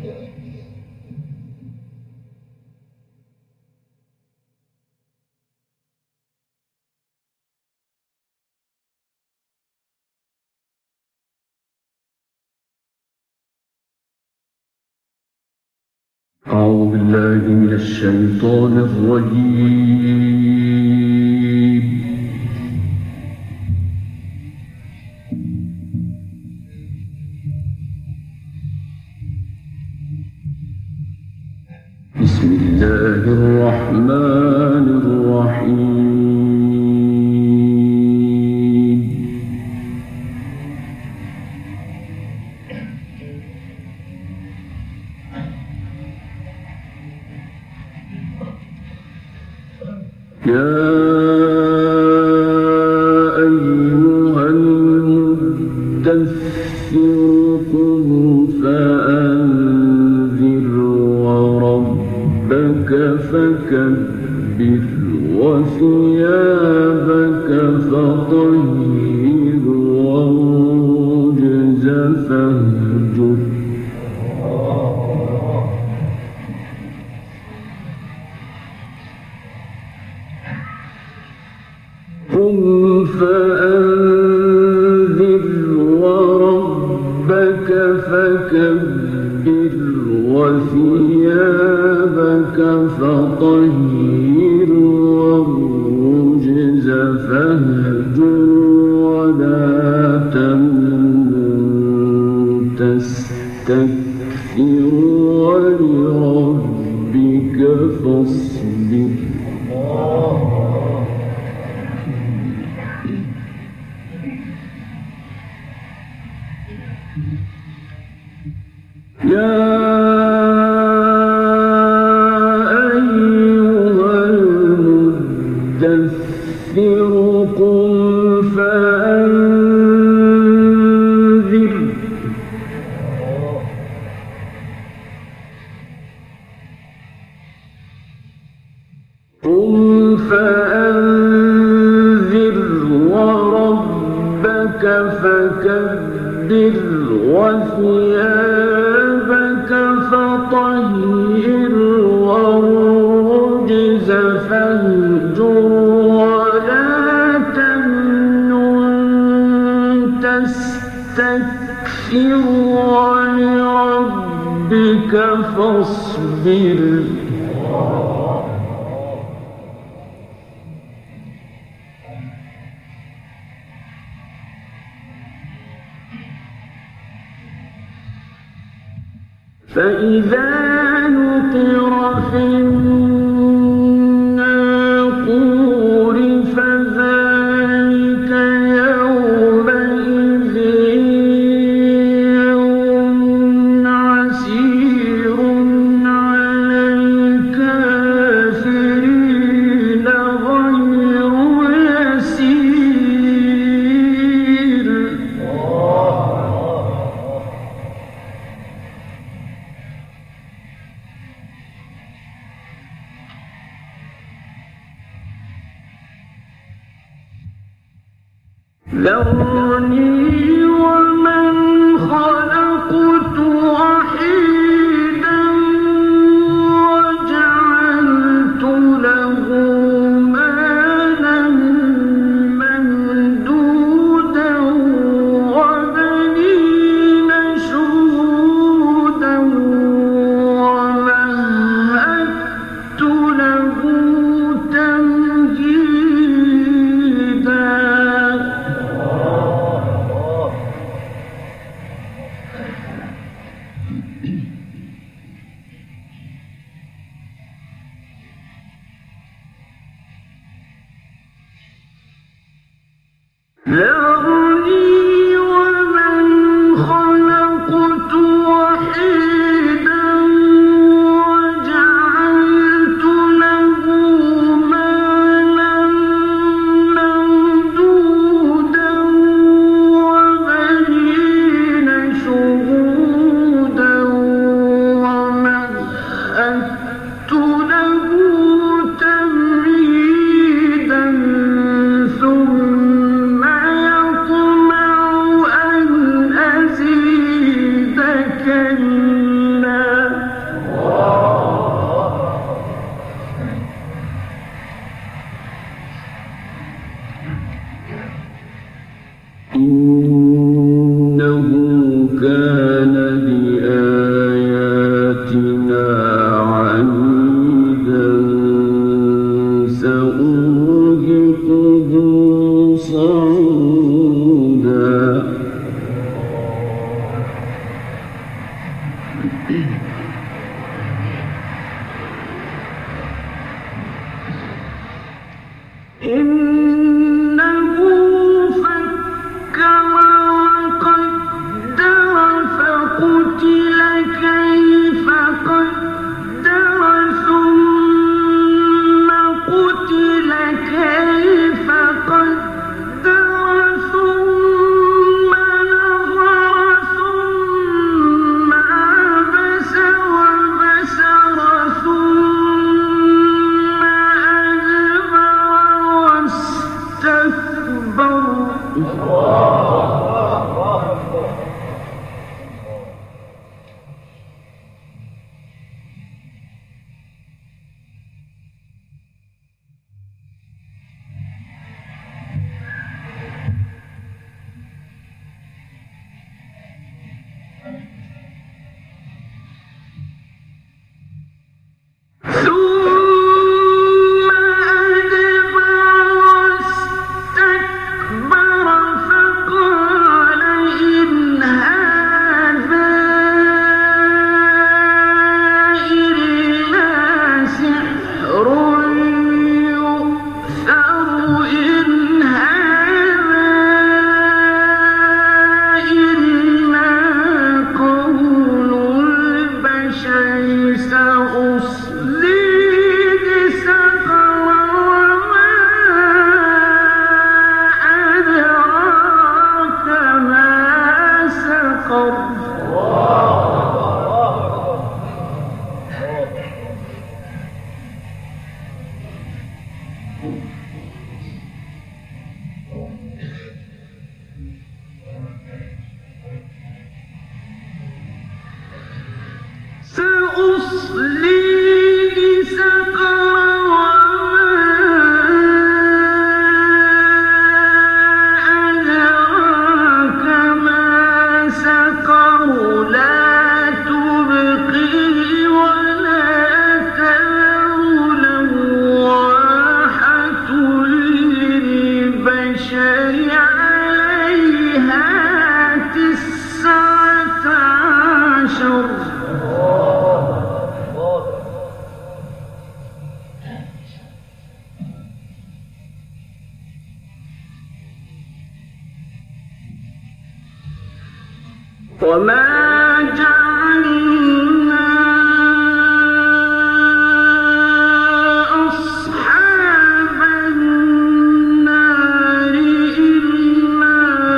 أعوذ بالله من الشيطان الرجيم. بسم الله الرحمن الرحيم. يا أيها المدثر قم فأنذر وربك فكبر وثيابك فطهر والرجز فاهجر. قم فأنذر وربك فكبر وثيابك فطهر والرجز فاهجر ولا تمنن تستكثر ولربك فاصبر. يا أيها المدثر قم فأنذر. قم فأنذر وربك فكبر وثيابك فطهر والرجز فاهجر ولا تمنن تستكثر ولربك فاصبر. فإذا نقر في الناقور فذلك يومئذ يوم عسير على الكافرين غير يسير. ذرني ومن خلقت وحيدا وجعلت له مالا ممدودا وبنين شهودا ومهدت له تمهيدا. ذرني ومن خلقت وحيدا وجعلت له مالا ممدودا وبنين شهودا ومهدت له تمهيدا ثم يطمع إنه فكر وقدر فقتل كيف قدر ثم قتل كيف قدر ثم نظر ثم عبس وبسر ثم أدبر واستكبر ثم أدبر واستكبر فقال إن هذا إلا سحر يؤثر إن هذا إلا قول البشر سأصليه سقر وما أدراك ما سقر سأصليه سقر وما أدراك ما سقر لا تبقي ولا تذر لواحة للبشر عليها 19 وما جعلنا أصحاب النار إلا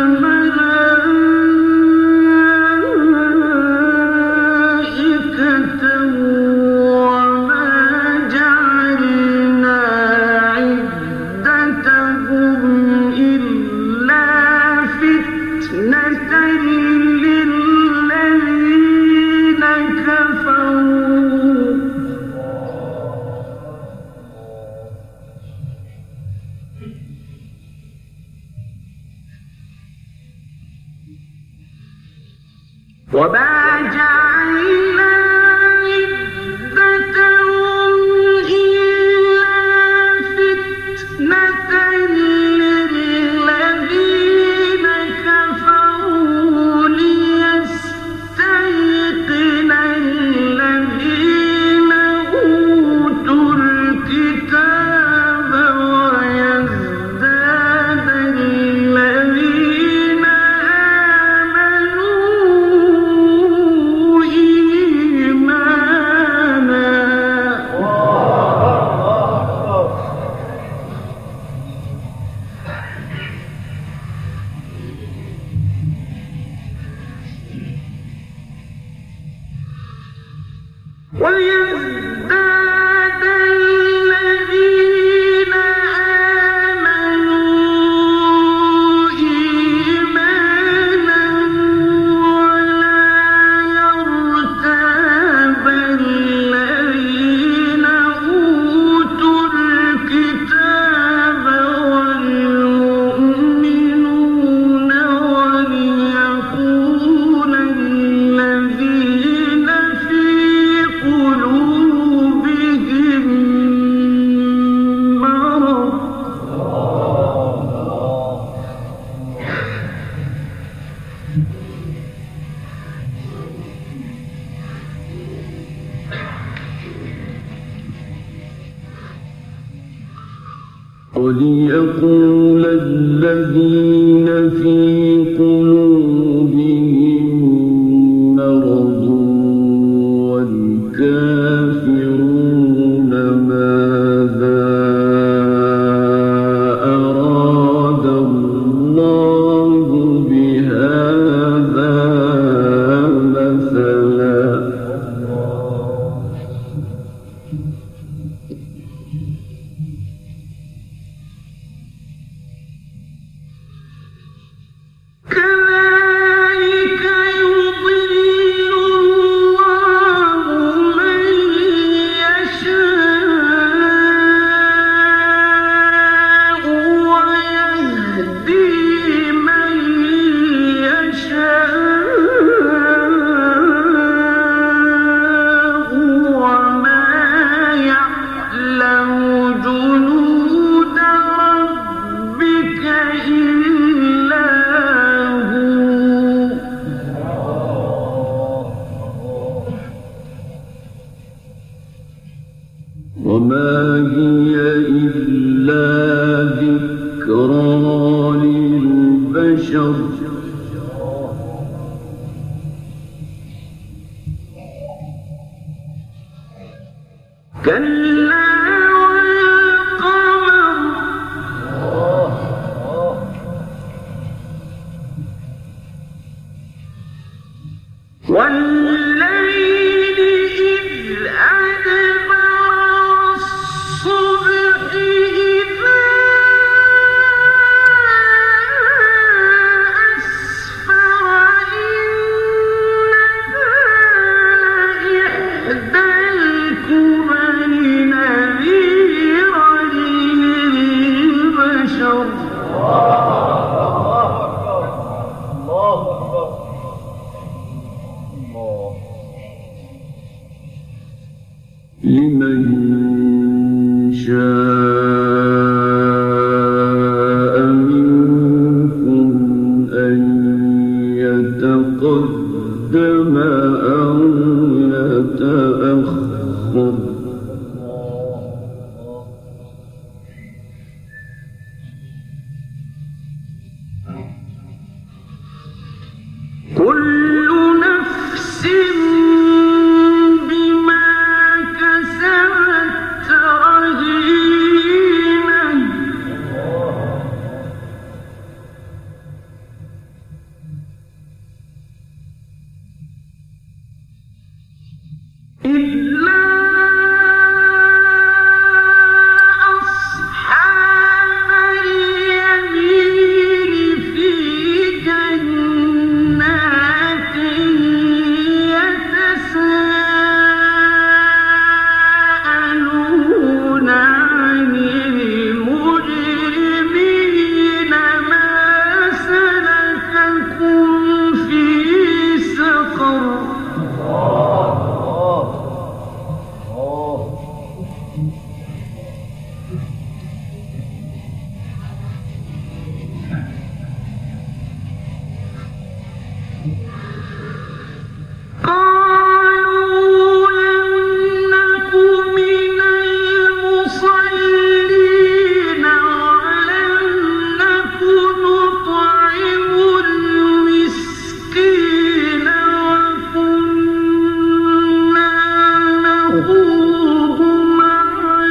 ملائكة وما جعلنا عدتهم إلا فتنة للذين كفروا وما جعلنا عدتهم إلا فتنة للذين كفروا ليستيقن الذين أوتوا الكتاب ويزداد الذين آمنوا إيمانا ويزداد الذين آمنوا إيمانا ولا يرتاب الذين أوتوا الكتاب والمؤمنون وليقول الذين في قلوبهم وليقول الذين في قلوبهم مرض والكافرون ماذا أراد الله بهذا مثلا كذلك يضل الله من يشاء ويهدي من يشاء وما يعلم جنود ربك إلا وما هي إلا ذكرى للبشر كلا والقمر والليل إذ أدبر الصبح إذا أسفر إنها لإحدى الكبر نذيرا للبشر لمن شاء منكم أن يتقدم أو يتأخر كل نفس بما كسبت رهينة إلا أصحاب اليمين في جنات يتساءلون عن المجرمين ما سلككم في سقر قالوا لم نك من المصلين ولم نك نطعم المسكين وكنا نخوض مع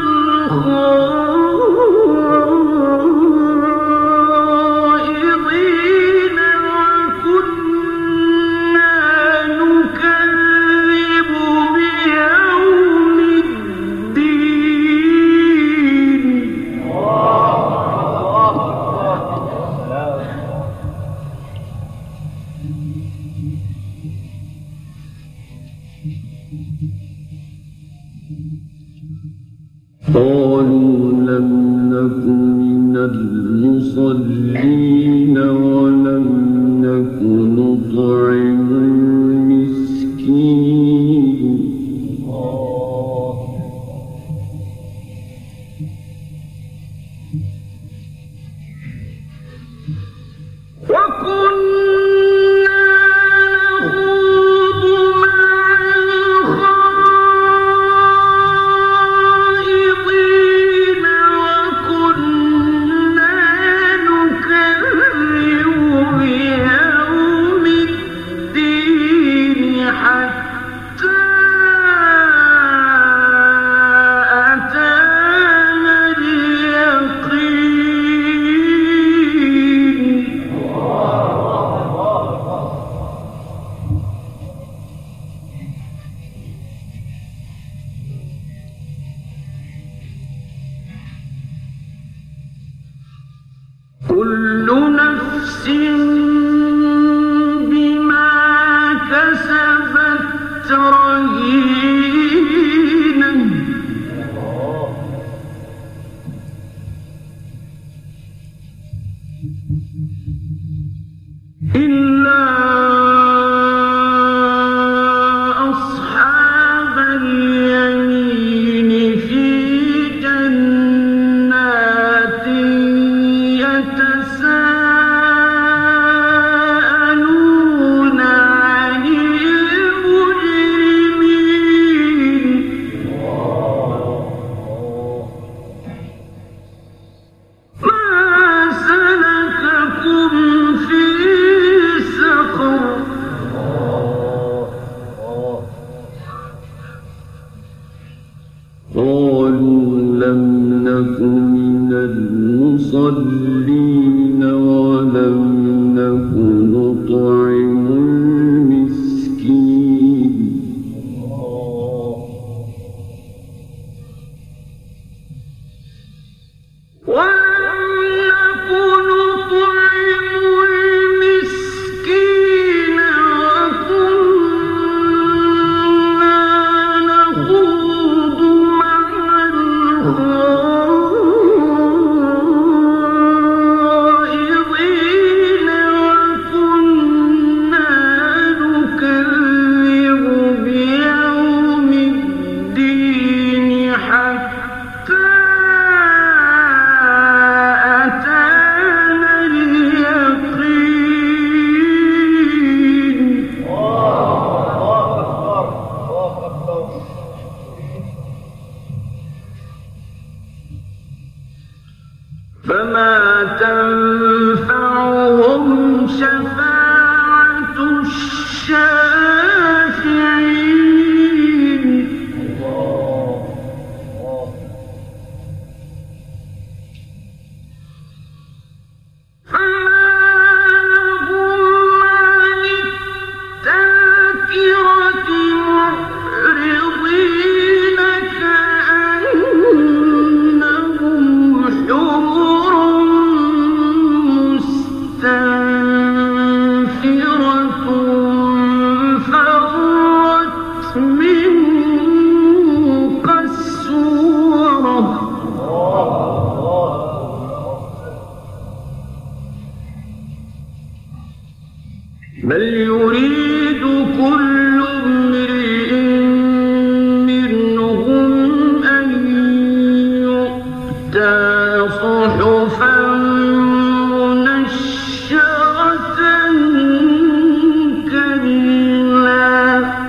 الخائضين وكنا نكذب بيوم الدين قالوا لم نك من المصلين ولم نك نطعم المسكين وكنا نخوض مع الخائضين كل امرئ منهم أن يؤتى صحفا منشرة كلا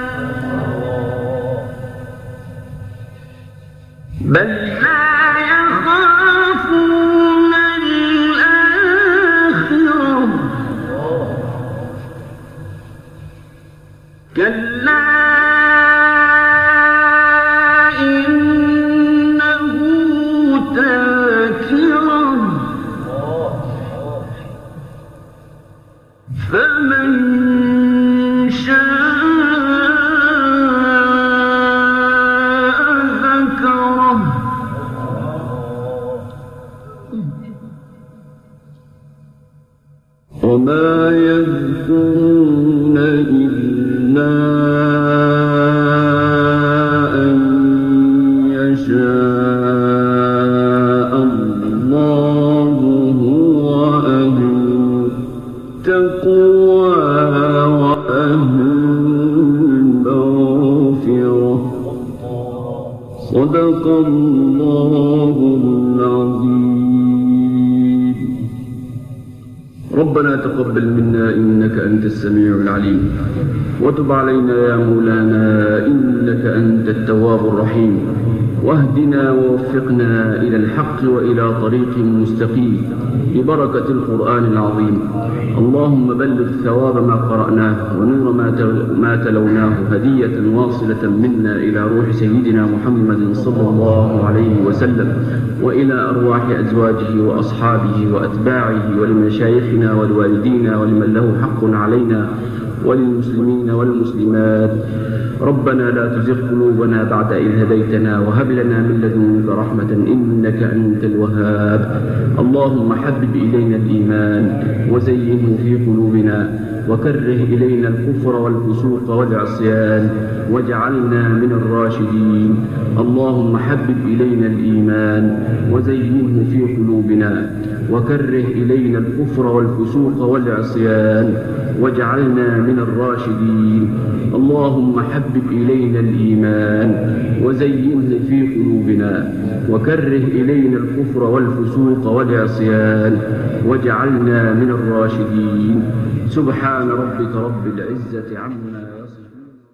بل لا يخافون الآخرة كلا إنه تذكرة فمن شاء ذكره وما يذكرون إلا أن يشاء الله هو أهل التقوى وأهل المغفرة صدق الله العظيم. ربنا تقبل منا إنك أنت السميع العليم وتب علينا يا مولانا إنك أنت التواب الرحيم واهدنا ووفقنا إلى الحق وإلى طريق مستقيم ببركة القرآن العظيم. اللهم بلغ ثواب ما قرأناه ونور ما تلوناه هدية واصلة منا إلى روح سيدنا محمد صلى الله عليه وسلم وإلى أرواح أزواجه وأصحابه وأتباعه ولمشايخنا ولوالدينا ولمن له حق علينا وللمسلمين والمسلمات. ربنا لا تزغ قلوبنا بعد إذ هديتنا وهب لنا من لدنك رحمة إنك أنت الوهاب. اللهم حبب إلينا الإيمان وزينه في قلوبنا وكره إلينا الكفر والفسوق والعصيان واجعلنا من الراشدين. اللهم حبب إلينا الإيمان وزينه في قلوبنا وكره إلينا الكفر والفسوق والعصيان واجعلنا من الراشدين. اللهم حبب إلينا الإيمان وزينه في قلوبنا وكره إلينا الكفر والفسوق والعصيان واجعلنا من الراشدين. سبحان ربك رب العزة عما يصفون.